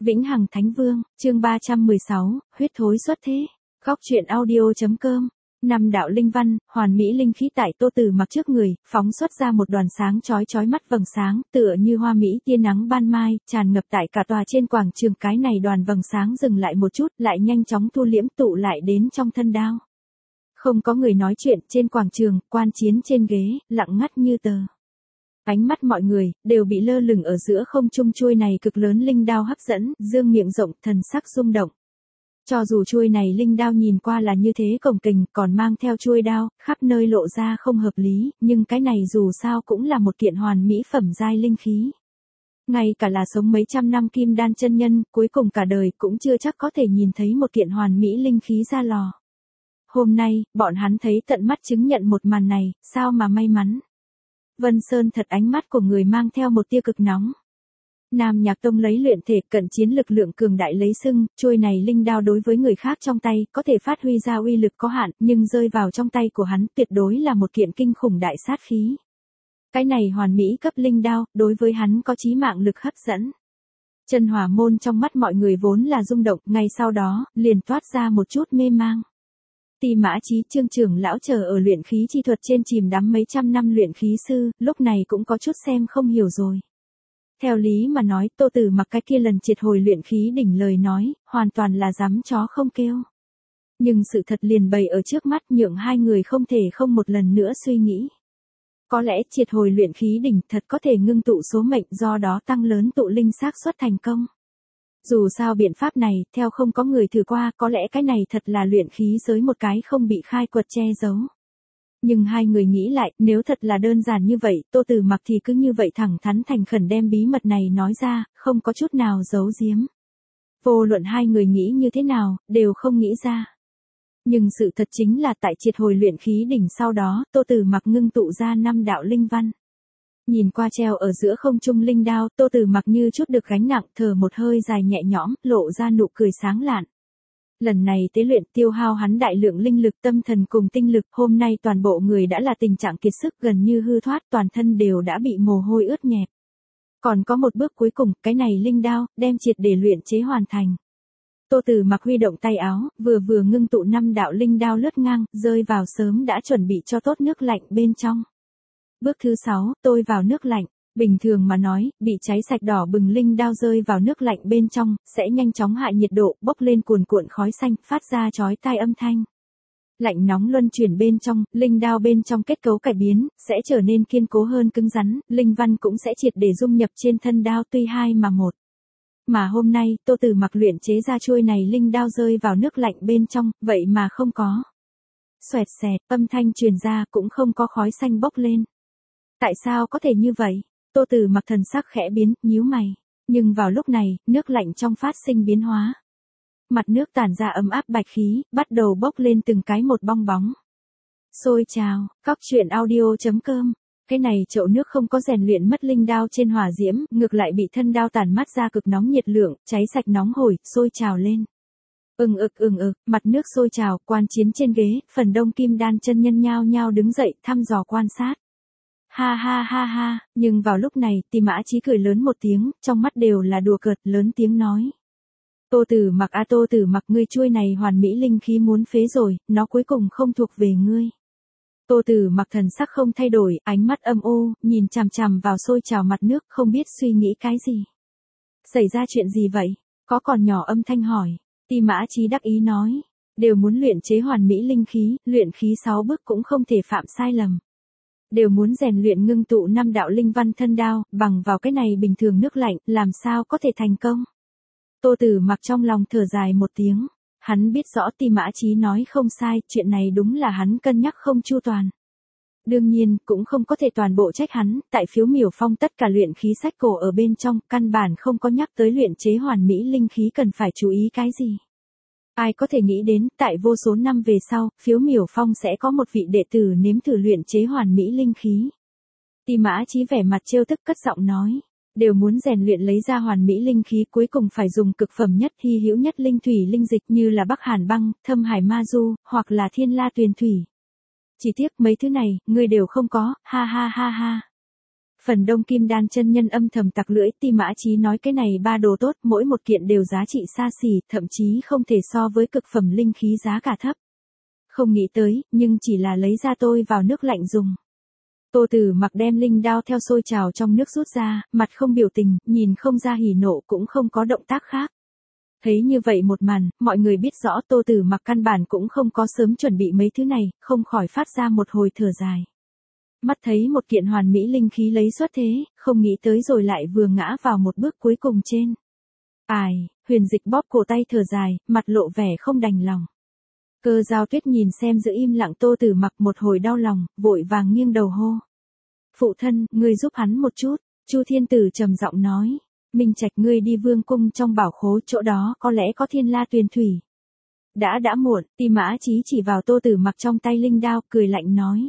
Vĩnh Hằng Thánh Vương, chương 316, huyết thối xuất thế. Góc truyện audio.com. Năm đạo linh văn, hoàn mỹ linh khí tại Tô Tử Mặc trước người, phóng xuất ra một đoàn sáng chói mắt vầng sáng, tựa như hoa mỹ tia nắng ban mai, tràn ngập tại cả tòa trên quảng trường. Cái này đoàn vầng sáng dừng lại một chút, lại nhanh chóng thu liễm tụ lại đến trong thân đao. Không có người nói chuyện trên quảng trường, quan chiến trên ghế, lặng ngắt như tờ. Ánh mắt mọi người đều bị lơ lửng ở giữa không trung chuôi này cực lớn linh đao hấp dẫn, dương miệng rộng, thần sắc rung động. Cho dù chuôi này linh đao nhìn qua là như thế cồng kềnh, còn mang theo chuôi đao, khắp nơi lộ ra không hợp lý, nhưng cái này dù sao cũng là một kiện hoàn mỹ phẩm giai linh khí. Ngay cả là sống mấy trăm năm kim đan chân nhân, cuối cùng cả đời cũng chưa chắc có thể nhìn thấy một kiện hoàn mỹ linh khí ra lò. Hôm nay, bọn hắn thấy tận mắt chứng nhận một màn này, sao mà may mắn. Vân Sơn thật ánh mắt của người mang theo một tia cực nóng. Nam Nhạc Tông lấy luyện thể cận chiến lực lượng cường đại lấy xưng, chuôi này linh đao đối với người khác trong tay có thể phát huy ra uy lực có hạn, nhưng rơi vào trong tay của hắn tuyệt đối là một kiện kinh khủng đại sát khí. Cái này hoàn mỹ cấp linh đao, đối với hắn có chí mạng lực hấp dẫn. Chân hỏa môn trong mắt mọi người vốn là rung động, ngay sau đó, liền toát ra một chút mê mang. Ti Mã Chí Trương trưởng lão chờ ở luyện khí chi thuật trên chìm đắm mấy trăm năm luyện khí sư, lúc này cũng có chút xem không hiểu rồi. Theo lý mà nói, Tô Tử Mặc cái kia lần triệt hồi luyện khí đỉnh lời nói, hoàn toàn là dám chó không kêu. Nhưng sự thật liền bày ở trước mắt, nhượng hai người không thể không một lần nữa suy nghĩ. Có lẽ triệt hồi luyện khí đỉnh thật có thể ngưng tụ số mệnh, do đó tăng lớn tụ linh xác suất thành công. Dù sao biện pháp này, theo không có người thử qua, có lẽ cái này thật là luyện khí giới một cái không bị khai quật che giấu. Nhưng hai người nghĩ lại, nếu thật là đơn giản như vậy, Tô Tử Mặc thì cứ như vậy thẳng thắn thành khẩn đem bí mật này nói ra, không có chút nào giấu giếm. Vô luận hai người nghĩ như thế nào, đều không nghĩ ra. Nhưng sự thật chính là tại triệt hồi luyện khí đỉnh sau đó, Tô Tử Mặc ngưng tụ ra 5 đạo linh văn. Nhìn qua treo ở giữa không trung linh đao, Tô Tử Mặc như chút được gánh nặng, thở một hơi dài nhẹ nhõm, lộ ra nụ cười sáng lạn. Lần này tế luyện tiêu hao hắn đại lượng linh lực, tâm thần cùng tinh lực, hôm nay toàn bộ người đã là tình trạng kiệt sức, gần như hư thoát, toàn thân đều đã bị mồ hôi ướt nhẹp. Còn có một bước cuối cùng, cái này linh đao, đem triệt để luyện chế hoàn thành. Tô Tử Mặc huy động tay áo, vừa ngưng tụ 5 đạo linh đao lướt ngang, rơi vào sớm đã chuẩn bị cho tốt nước lạnh bên trong. Bước thứ 6, tôi vào nước lạnh. Bình thường mà nói, bị cháy sạch đỏ bừng linh đao rơi vào nước lạnh bên trong, sẽ nhanh chóng hạ nhiệt độ, bốc lên cuồn cuộn khói xanh, phát ra chói tai âm thanh. Lạnh nóng luân chuyển bên trong, linh đao bên trong kết cấu cải biến, sẽ trở nên kiên cố hơn cứng rắn, linh văn cũng sẽ triệt để dung nhập trên thân đao, tuy hai mà một. Mà hôm nay, Tô Tử Mặc luyện chế ra chuôi này linh đao rơi vào nước lạnh bên trong, vậy mà không có. Xoẹt xẹt, âm thanh truyền ra, cũng không có khói xanh bốc lên. Tại sao có thể như vậy? Tô Tử Mặc thần sắc khẽ biến, nhíu mày. Nhưng vào lúc này, nước lạnh trong phát sinh biến hóa. Mặt nước tản ra ấm áp bạch khí, bắt đầu bốc lên từng cái một bong bóng. Xôi trào, góc truyện audio.com. Cái này chậu nước không có rèn luyện mất linh đao trên hỏa diễm, ngược lại bị thân đao tản mát ra cực nóng nhiệt lượng, cháy sạch nóng hổi, sôi trào lên. Ừng ực, mặt nước sôi trào, quan chiến trên ghế, phần đông kim đan chân nhân nhao nhao đứng dậy, thăm dò quan sát. Ha, nhưng vào lúc này, Ti Mã Chí cười lớn một tiếng, trong mắt đều là đùa cợt, lớn tiếng nói. Tô Tử Mặc à, Tô Tử Mặc, ngươi chuôi này hoàn mỹ linh khí muốn phế rồi, nó cuối cùng không thuộc về ngươi. Tô Tử Mặc thần sắc không thay đổi, ánh mắt âm u, nhìn chằm chằm vào sôi trào mặt nước, không biết suy nghĩ cái gì. Xảy ra chuyện gì vậy? Có còn nhỏ âm thanh hỏi. Ti Mã Chí đắc ý nói, đều muốn luyện chế hoàn mỹ linh khí, luyện khí 6 bước cũng không thể phạm sai lầm. Đều muốn rèn luyện ngưng tụ 5 đạo linh văn thân đao, bằng vào cái này bình thường nước lạnh, làm sao có thể thành công. Tô Tử Mặc trong lòng thở dài một tiếng, hắn biết rõ Ti Mã Chí nói không sai, chuyện này đúng là hắn cân nhắc không chu toàn. Đương nhiên, cũng không có thể toàn bộ trách hắn, tại Phiếu Miểu Phong tất cả luyện khí sách cổ ở bên trong, căn bản không có nhắc tới luyện chế hoàn mỹ linh khí cần phải chú ý cái gì. Ai có thể nghĩ đến, tại vô số năm về sau, Phiếu Miểu Phong sẽ có một vị đệ tử nếm thử luyện chế hoàn mỹ linh khí. Ti Mã Chí vẻ mặt trêu tức cất giọng nói, đều muốn rèn luyện lấy ra hoàn mỹ linh khí, cuối cùng phải dùng cực phẩm nhất, hy hữu nhất linh thủy linh dịch như là Bắc Hàn băng, Thâm Hải ma du, hoặc là Thiên La tuyền thủy. Chỉ tiếc mấy thứ này, ngươi đều không có, ha. Phần đông kim đan chân nhân âm thầm tặc lưỡi, Ti Mã Chí nói cái này ba đồ tốt, mỗi một kiện đều giá trị xa xỉ, thậm chí không thể so với cực phẩm linh khí giá cả thấp. Không nghĩ tới, nhưng chỉ là lấy ra tôi vào nước lạnh dùng. Tô Tử Mặc đem linh đao theo sôi trào trong nước rút ra, mặt không biểu tình, nhìn không ra hỉ nộ cũng không có động tác khác. Thấy như vậy một màn, mọi người biết rõ Tô Tử Mặc căn bản cũng không có sớm chuẩn bị mấy thứ này, không khỏi phát ra một hồi thở dài. Mắt thấy một kiện hoàn mỹ linh khí lấy xuất thế, không nghĩ tới rồi lại vừa ngã vào một bước cuối cùng trên. Ai, Huyền Dịch bóp cổ tay thở dài, mặt lộ vẻ không đành lòng. Cơ Giao Tuyết nhìn xem giữ im lặng Tô Tử Mặc một hồi đau lòng, vội vàng nghiêng đầu hô. Phụ thân, ngươi giúp hắn một chút, Chu Thiên Tử trầm giọng nói. Minh Trạch ngươi đi vương cung trong bảo khố, chỗ đó có lẽ có thiên la tuyền thủy. Đã muộn, Ti Mã Chí chỉ vào Tô Tử Mặc trong tay linh đao, cười lạnh nói.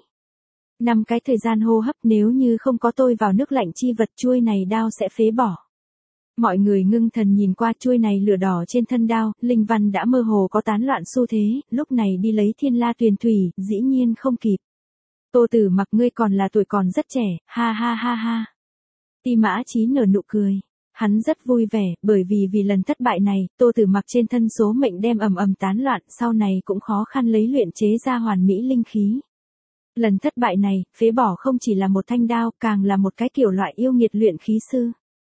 5 cái thời gian hô hấp, nếu như không có tôi vào nước lạnh chi vật, chuôi này đao sẽ phế bỏ. Mọi người ngưng thần nhìn qua chuôi này lửa đỏ trên thân đao, linh văn đã mơ hồ có tán loạn xu thế, lúc này đi lấy thiên la tuyền thủy, dĩ nhiên không kịp. Tô Tử Mặc ngươi còn là tuổi còn rất trẻ, ha ha ha ha. Ti Mã Chí nở nụ cười. Hắn rất vui vẻ, bởi vì lần thất bại này, Tô Tử Mặc trên thân số mệnh đem ầm tán loạn, sau này cũng khó khăn lấy luyện chế ra hoàn mỹ linh khí. Lần thất bại này, phế bỏ không chỉ là một thanh đao, càng là một cái kiểu loại yêu nghiệt luyện khí sư.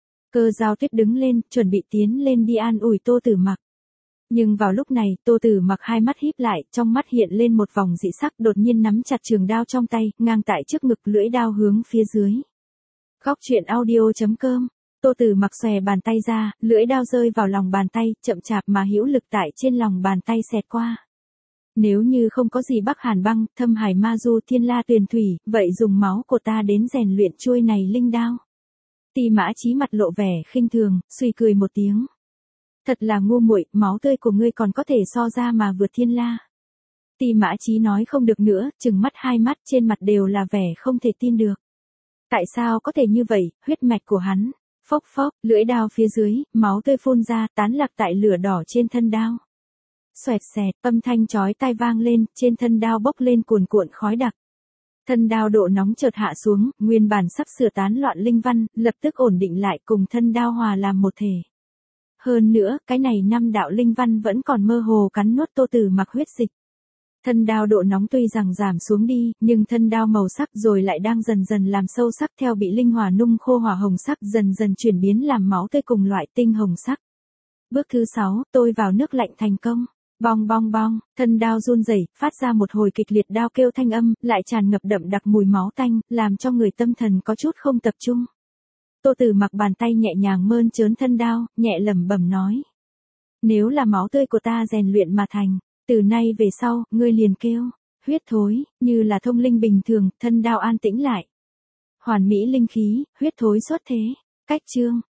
Cơ Giao Tuyết đứng lên, chuẩn bị tiến lên đi an ủi Tô Tử Mặc. Nhưng vào lúc này, Tô Tử Mặc hai mắt híp lại, trong mắt hiện lên một vòng dị sắc, đột nhiên nắm chặt trường đao trong tay, ngang tại trước ngực, lưỡi đao hướng phía dưới. Góc truyện audio.com. Tô Tử Mặc xòe bàn tay ra, lưỡi đao rơi vào lòng bàn tay, chậm chạp mà hữu lực tại trên lòng bàn tay xẹt qua. Nếu như không có gì Bắc Hàn băng, Thâm Hải ma du, thiên la tuyền thủy, vậy dùng máu của ta đến rèn luyện chuôi này linh đao. Ti Mã Chí mặt lộ vẻ khinh thường, suy cười một tiếng. Thật là ngu muội, máu tươi của ngươi còn có thể so ra mà vượt thiên la. Ti Mã Chí nói không được nữa, trừng mắt hai mắt trên mặt đều là vẻ không thể tin được. Tại sao có thể như vậy, huyết mạch của hắn. Phốc phốc, lưỡi đao phía dưới, máu tươi phun ra, tán lạc tại lửa đỏ trên thân đao. Xoẹt xẹt, âm thanh chói tai vang lên, trên thân đao bốc lên cuồn cuộn khói đặc. Thân đao độ nóng chợt hạ xuống, nguyên bản sắp sửa tán loạn linh văn, lập tức ổn định lại cùng thân đao hòa làm một thể. Hơn nữa, cái này 5 đạo linh văn vẫn còn mơ hồ cắn nuốt Tô Tử Mặc huyết dịch. Thân đao độ nóng tuy rằng giảm xuống đi, nhưng thân đao màu sắc rồi lại đang dần dần làm sâu sắc theo bị linh hỏa nung khô hỏa hồng sắc dần dần chuyển biến làm máu tươi cùng loại tinh hồng sắc. Bước thứ 6, tôi vào nước lạnh thành công. Bong bong bong, thân đao run rẩy, phát ra một hồi kịch liệt đao kêu thanh âm, lại tràn ngập đậm đặc mùi máu tanh, làm cho người tâm thần có chút không tập trung. Tô Tử Mặc bàn tay nhẹ nhàng mơn trớn thân đao, nhẹ lẩm bẩm nói. Nếu là máu tươi của ta rèn luyện mà thành, từ nay về sau, ngươi liền kêu, huyết thối, như là thông linh bình thường, thân đao an tĩnh lại. Hoàn mỹ linh khí, huyết thối xuất thế, cách chương.